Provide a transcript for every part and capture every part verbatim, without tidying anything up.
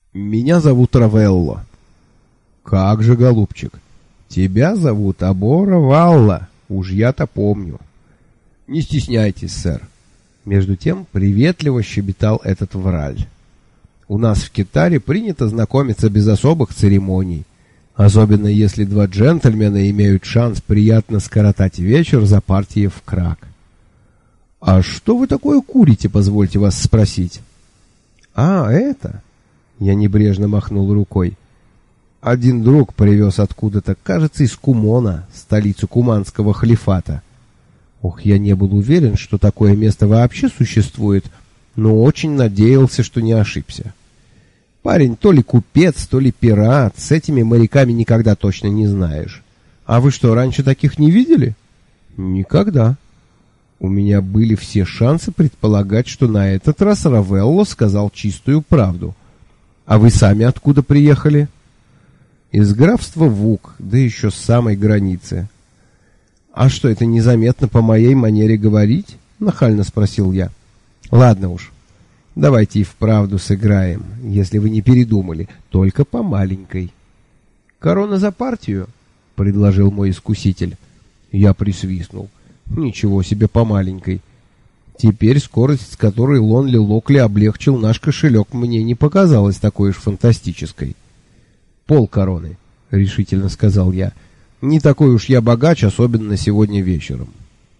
Меня зовут Равелло. Как же, голубчик, тебя зовут Абора Валла, уж я-то помню. Не стесняйтесь, сэр. Между тем приветливо щебетал этот враль. У нас в Китаре принято знакомиться без особых церемоний, особенно если два джентльмена имеют шанс приятно скоротать вечер за партией в крак. А что вы такое курите, позвольте вас спросить? А, это... Я небрежно махнул рукой. Один друг привез откуда-то, кажется, из Кумона, столицу куманского халифата. Ох, я не был уверен, что такое место вообще существует, но очень надеялся, что не ошибся. Парень то ли купец, то ли пират, с этими моряками никогда точно не знаешь. А вы что, раньше таких не видели? Никогда. У меня были все шансы предполагать, что на этот раз Равелло сказал чистую правду. А вы сами откуда приехали? Из графства Вук, да еще с самой границы. А что, это незаметно по моей манере говорить? Нахально спросил я. Ладно уж, давайте и вправду сыграем, если вы не передумали, только по маленькой. Корона за партию? Предложил мой искуситель. Я присвистнул. Ничего себе по маленькой. Теперь скорость, с которой Лонли Локли облегчил наш кошелек, мне не показалась такой уж фантастической. Пол короны, решительно сказал я. Не такой уж я богач, особенно сегодня вечером.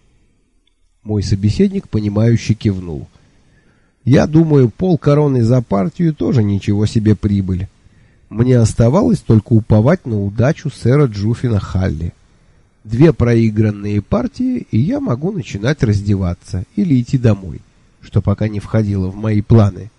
Мой собеседник, понимающе кивнул. Я думаю, пол короны за партию тоже ничего себе прибыль. Мне оставалось только уповать на удачу сэра Джуффина Халли. Две проигранные партии, и я могу начинать раздеваться или идти домой, что пока не входило в мои планы.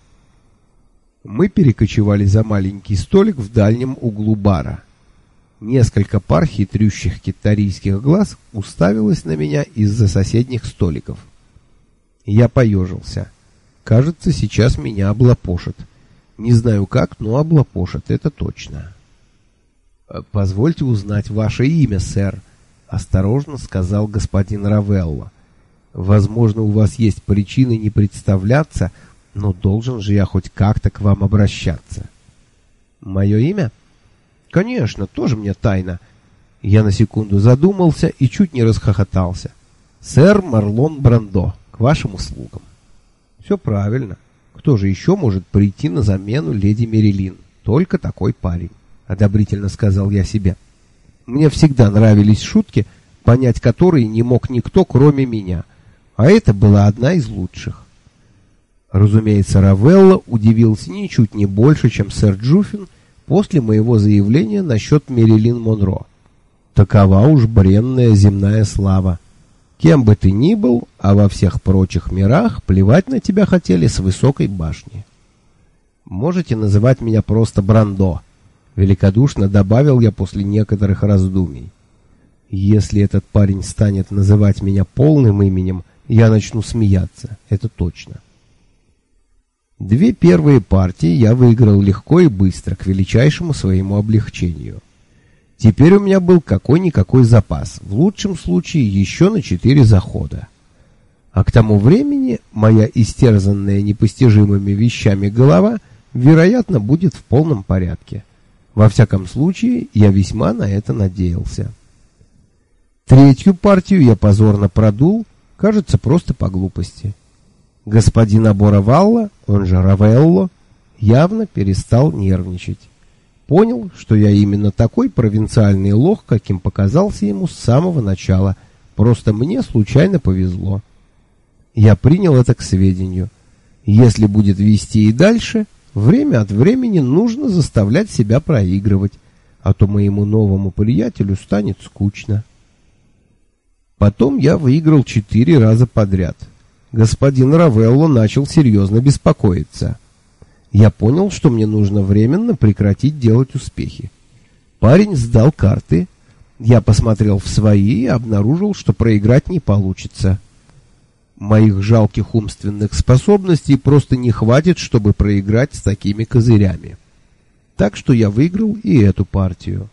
Мы перекочевали за маленький столик в дальнем углу бара. Несколько пар хитрющих китарийских глаз уставилось на меня из-за соседних столиков. Я поежился. Кажется, сейчас меня облапошат. Не знаю как, но облапошат, это точно. «Позвольте узнать ваше имя, сэр», — осторожно сказал господин Равелло. «Возможно, у вас есть причины не представляться, но должен же я хоть как-то к вам обращаться». «Мое имя?» «Конечно, тоже мне тайна». Я на секунду задумался и чуть не расхохотался. «Сэр Марлон Брандо, к вашим услугам». «Все правильно. Кто же еще может прийти на замену леди Мерилин? Только такой парень», — одобрительно сказал я себе. Мне всегда нравились шутки, понять которые не мог никто, кроме меня, а это была одна из лучших. Разумеется, Равелло удивился ничуть не больше, чем сэр Джуффин после моего заявления насчет Мерилин Монро. Такова уж бренная земная слава. Кем бы ты ни был, а во всех прочих мирах плевать на тебя хотели с высокой башни. Можете называть меня просто Брандо, великодушно добавил я после некоторых раздумий. Если этот парень станет называть меня полным именем, я начну смеяться, это точно. Две первые партии я выиграл легко и быстро, к величайшему своему облегчению. Теперь у меня был какой-никакой запас, в лучшем случае еще на четыре захода. А к тому времени моя истерзанная непостижимыми вещами голова, вероятно, будет в полном порядке. Во всяком случае, я весьма на это надеялся. Третью партию я позорно продул, кажется, просто по глупости. Господин Абора Валла, он же Равелло, явно перестал нервничать. Понял, что я именно такой провинциальный лох, каким показался ему с самого начала, просто мне случайно повезло. Я принял это к сведению. Если будет вести и дальше, время от времени нужно заставлять себя проигрывать, а то моему новому приятелю станет скучно. Потом я выиграл четыре раза подряд. Господин Равелло начал серьезно беспокоиться. Я понял, что мне нужно временно прекратить делать успехи. Парень сдал карты. Я посмотрел в свои и обнаружил, что проиграть не получится. Моих жалких умственных способностей просто не хватит, чтобы проиграть с такими козырями. Так что я выиграл и эту партию.